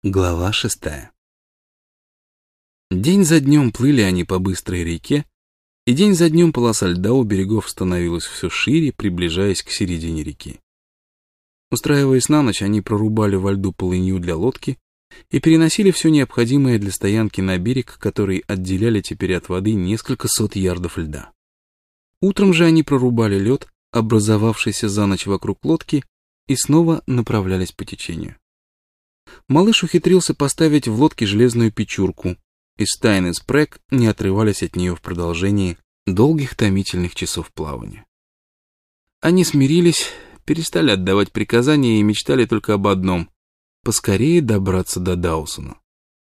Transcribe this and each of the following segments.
Глава 6. День за днем плыли они по быстрой реке, и день за днем полоса льда у берегов становилась все шире, приближаясь к середине реки. Устраиваясь на ночь, они прорубали во льду полынью для лодки и переносили все необходимое для стоянки на берег, который отделяли теперь от воды несколько сот ярдов льда. Утром же они прорубали лед, образовавшийся за ночь вокруг лодки, и снова направлялись по течению. Малыш ухитрился поставить в лодке железную печурку, и Стайн и Спрэг не отрывались от нее в продолжении долгих томительных часов плавания. Они смирились, перестали отдавать приказания и мечтали только об одном — поскорее добраться до Даусона.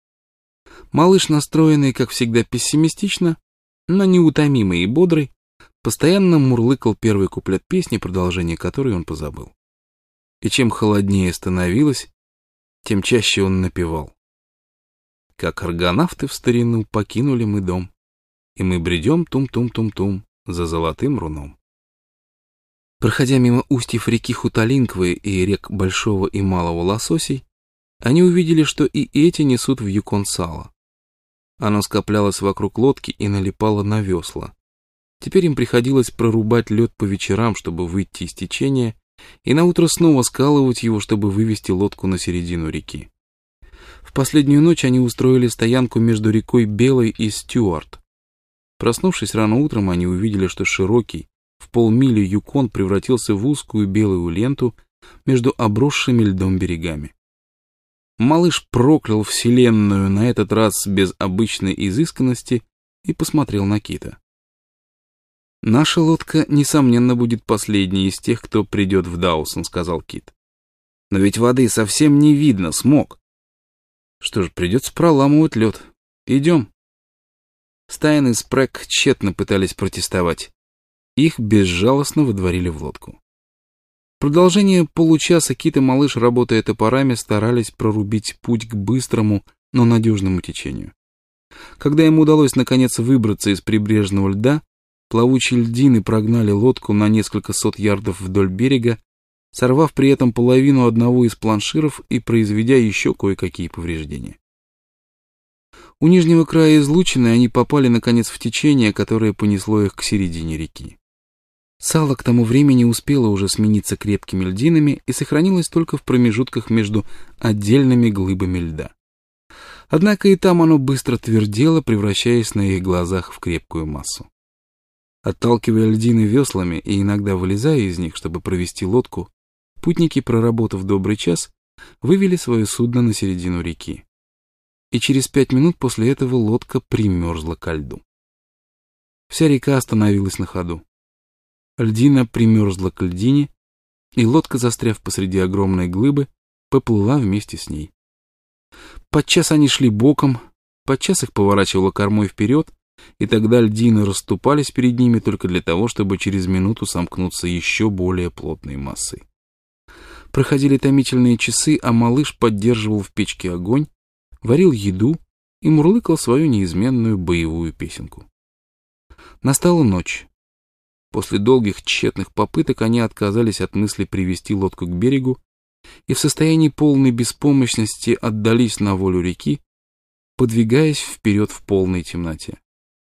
Малыш, настроенный, как всегда, пессимистично, но неутомимый и бодрый, постоянно мурлыкал первый куплет песни, продолжение которой он позабыл. И чем холоднее становилось, тем чаще он напевал: «Как аргонавты в старину покинули мы дом, и мы бредем тум-тум-тум-тум за золотым руном». Проходя мимо устьев реки Хуталинквы и рек Большого и Малого Лососей, они увидели, что и эти несут в Юкон сало. Оно скоплялось вокруг лодки и налипало на весла. Теперь им приходилось прорубать лед по вечерам, чтобы выйти из течения, и наутро снова скалывать его, чтобы вывести лодку на середину реки. В последнюю ночь они устроили стоянку между рекой Белой и Стюарт. Проснувшись рано утром, они увидели, что широкий, в полмили Юкон превратился в узкую белую ленту между обросшими льдом берегами. Малыш проклял вселенную, на этот раз без обычной изысканности, и посмотрел на Кита. «Наша лодка, несомненно, будет последней из тех, кто придет в Даусон», — сказал Кит. «Но ведь воды совсем не видно, смог. Что ж, придется проламывать лед. Идем». Стайн и Спрэг тщетно пытались протестовать. Их безжалостно выдворили в лодку. В продолжение получаса Кит и малыш, работая топорами, старались прорубить путь к быстрому, но надежному течению. Когда им удалось наконец выбраться из прибрежного льда, плавучие льдины прогнали лодку на несколько сот ярдов вдоль берега, сорвав при этом половину одного из планширов и произведя еще кое-какие повреждения. У нижнего края излучины они попали наконец в течение, которое понесло их к середине реки. Сало к тому времени успело уже смениться крепкими льдинами и сохранилось только в промежутках между отдельными глыбами льда. Однако и там оно быстро твердело, превращаясь на их глазах в крепкую массу. Отталкивая льдины веслами и иногда вылезая из них, чтобы провести лодку, путники, проработав добрый час, вывели свое судно на середину реки. И через 5 минут после этого лодка примерзла ко льду. Вся река остановилась на ходу. Льдина примерзла к льдине, и лодка, застряв посреди огромной глыбы, поплыла вместе с ней. Подчас они шли боком, подчас их поворачивало кормой вперед, и тогда льдины расступались перед ними только для того, чтобы через минуту сомкнуться еще более плотной массой. Проходили томительные часы, а малыш поддерживал в печке огонь, варил еду и мурлыкал свою неизменную боевую песенку. Настала ночь. После долгих тщетных попыток они отказались от мысли привести лодку к берегу и в состоянии полной беспомощности отдались на волю реки, подвигаясь вперед в полной темноте.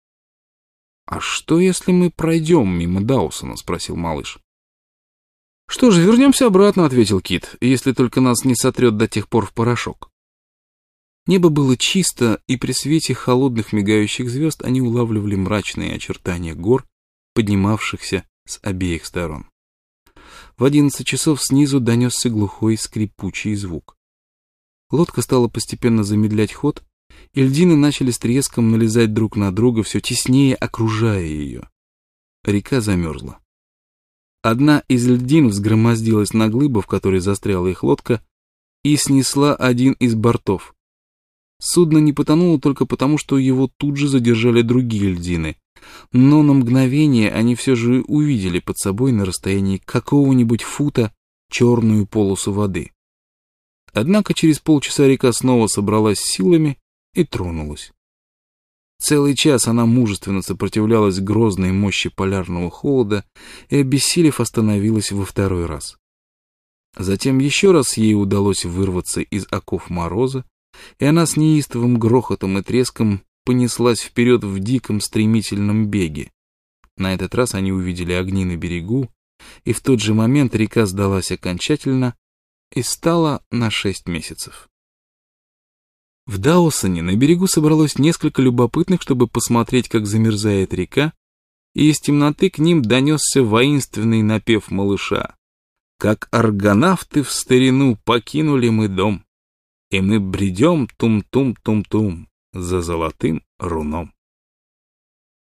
«А что, если мы пройдем мимо Даусона?» — спросил малыш. «Что же, вернемся обратно», — ответил Кит, «если только нас не сотрет до тех пор в порошок». Небо было чисто, и при свете холодных мигающих звезд они улавливали мрачные очертания гор, поднимавшихся с обеих сторон. В 11 часов снизу донесся глухой скрипучий звук. Лодка стала постепенно замедлять ход, и льдины начали с треском налезать друг на друга, все теснее окружая ее. Река замерзла. Одна из льдин взгромоздилась на глыбу, в которой застряла их лодка, и снесла один из бортов. Судно не потонуло только потому, что его тут же задержали другие льдины, но на мгновение они все же увидели под собой на расстоянии какого-нибудь фута черную полосу воды. Однако через полчаса река снова собралась силами и тронулась. Целый час она мужественно сопротивлялась грозной мощи полярного холода и, обессилев, остановилась во второй раз. Затем еще раз ей удалось вырваться из оков мороза и она с неистовым грохотом и треском понеслась вперед в диком стремительном беге. На этот раз они увидели огни на берегу, и в тот же момент река сдалась окончательно и стала на 6 месяцев. В Даусоне на берегу собралось несколько любопытных, чтобы посмотреть, как замерзает река, и из темноты к ним донесся воинственный напев малыша. Как аргонавты в старину покинули мы дом, и мы бредем тум-тум-тум-тум за золотым руном.